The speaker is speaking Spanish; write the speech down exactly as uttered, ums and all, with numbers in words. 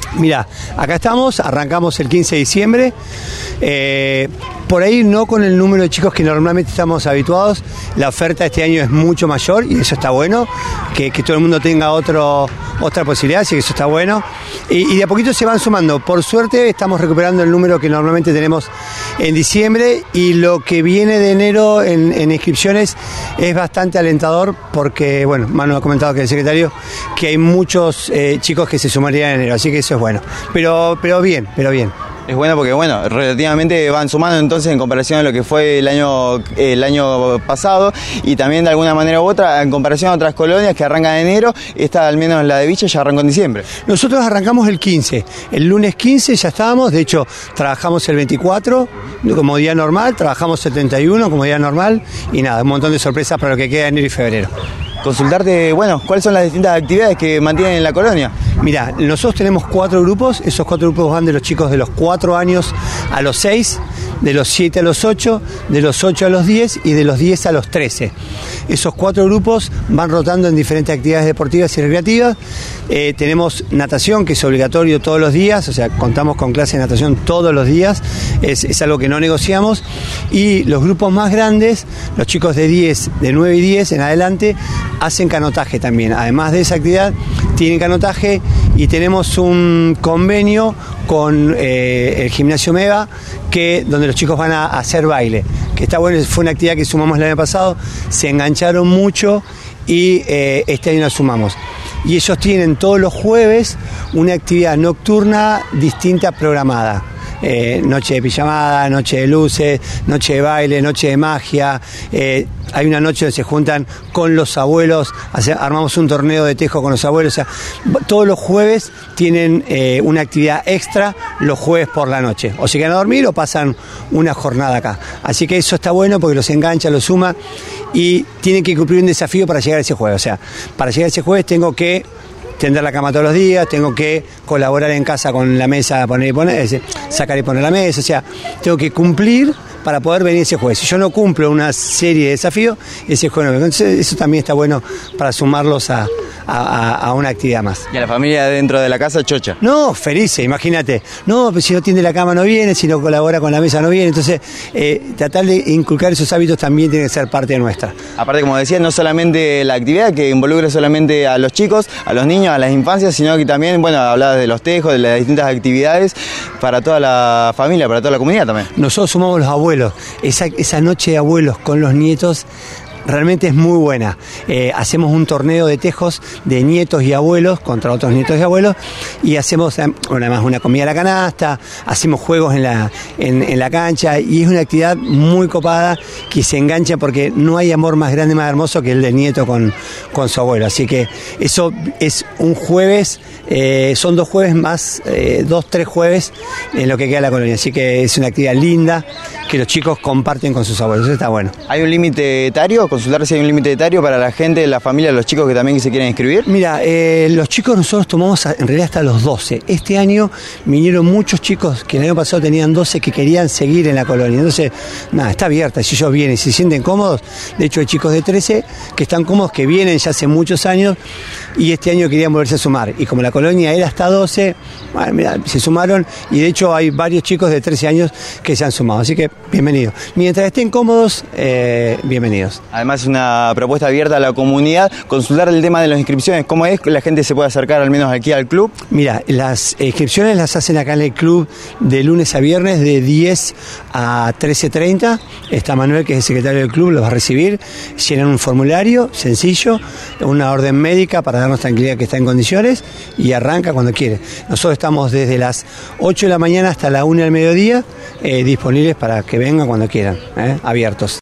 Mira, acá estamos, arrancamos el quince de diciembre, eh, por ahí no con el número de chicos que normalmente estamos habituados, la oferta este año es mucho mayor y eso está bueno, que, que todo el mundo tenga otro, otra posibilidad, así que eso está bueno, y, y de a poquito se van sumando. Por suerte estamos recuperando el número que normalmente tenemos en diciembre y lo que viene de enero en, en inscripciones es bastante alentador porque, bueno, Manu ha comentado que el secretario, que hay muchos eh, chicos que se sumarían en enero, así que eso es bueno, pero, pero bien, pero bien. Es bueno porque, bueno, relativamente van sumando entonces en comparación a lo que fue el año el año pasado y también de alguna manera u otra en comparación a otras colonias que arrancan en enero, esta al menos la de Villa ya arrancó en diciembre. Nosotros arrancamos el quince, el lunes quince ya estábamos, de hecho trabajamos el veinticuatro como día normal, trabajamos el treinta y uno como día normal y nada, un montón de sorpresas para lo que queda de enero y febrero. Consultarte, bueno, ¿cuáles son las distintas actividades que mantienen en la colonia? Mira, nosotros tenemos cuatro grupos, esos cuatro grupos van de los chicos de los cuatro años a los seis, de los siete a los ocho, de los ocho a los diez y de los diez a los trece. Esos cuatro grupos van rotando en diferentes actividades deportivas y recreativas. Eh, tenemos natación, que es obligatorio todos los días, o sea, contamos con clases de natación todos los días, es, es algo que no negociamos. Y los grupos más grandes, los chicos de diez, de nueve y diez en adelante, hacen canotaje también. Además de esa actividad, tienen canotaje y tenemos un convenio con eh, el gimnasio Meva, que, donde los chicos van a, a hacer baile, que está bueno, fue una actividad que sumamos el año pasado, se engancharon mucho y eh, este año la sumamos. Y ellos tienen todos los jueves una actividad nocturna distinta programada. Eh, noche de pijamada, noche de luces, noche de baile, noche de magia. Eh, hay una noche donde se juntan con los abuelos, hace, armamos un torneo de tejo con los abuelos. O sea, todos los jueves tienen eh, una actividad extra los jueves por la noche. O se quedan a dormir o pasan una jornada acá. Así que eso está bueno porque los engancha, los suma y tienen que cumplir un desafío para llegar a ese jueves. O sea, para llegar a ese jueves tengo que tender la cama todos los días, tengo que colaborar en casa con la mesa, poner y poner, sacar y poner la mesa, o sea, tengo que cumplir para poder venir ese jueves. Si yo no cumplo una serie de desafíos, ese jueves no vengo. Entonces eso también está bueno para sumarlos a, a, a una actividad más. ¿Y a la familia dentro de la casa chocha? No, felices, imagínate. No, pues si no tiende la cama no viene, si no colabora con la mesa no viene. Entonces, eh, tratar de inculcar esos hábitos también tiene que ser parte nuestra. Aparte, como decía, no solamente la actividad que involucre solamente a los chicos, a los niños, a las infancias, sino que también, bueno, hablabas de los tejos, de las distintas actividades para toda la familia, para toda la comunidad también. Nosotros sumamos los abuelos. Esa, esa noche de abuelos con los nietos realmente es muy buena. Eh, hacemos un torneo de tejos de nietos y abuelos contra otros nietos y abuelos y hacemos bueno, además una comida a la canasta, hacemos juegos en la, en, en la cancha y es una actividad muy copada que se engancha porque no hay amor más grande, más hermoso que el del nieto con, con su abuelo. Así que eso es un jueves, eh, son dos jueves más, eh, dos, tres jueves en lo que queda la colonia. Así que es una actividad linda que los chicos comparten con sus abuelos. Eso está bueno. ¿Hay un límite etario? Consultar si hay un límite etario para la gente, la familia, los chicos que también se quieren inscribir. Mira, eh, los chicos nosotros tomamos en realidad hasta los doce. Este año vinieron muchos chicos que el año pasado tenían doce que querían seguir en la colonia. Entonces, nada, está abierta. Si ellos vienen y se sienten cómodos, de hecho hay chicos de trece que están cómodos, que vienen ya hace muchos años y este año querían volverse a sumar. Y como la colonia era hasta doce, bueno, mira, se sumaron y de hecho hay varios chicos de trece años que se han sumado. Así que bienvenidos. Mientras estén cómodos, eh, bienvenidos. Además es una propuesta abierta a la comunidad, consultar el tema de las inscripciones, ¿cómo es que la gente se puede acercar al menos aquí al club? Mira, las inscripciones las hacen acá en el club de lunes a viernes de diez a trece treinta, está Manuel que es el secretario del club, los va a recibir, llenan un formulario sencillo, una orden médica para darnos tranquilidad que está en condiciones y arranca cuando quiere. Nosotros estamos desde las ocho de la mañana hasta la una del mediodía eh, disponibles para que vengan cuando quieran, eh, abiertos.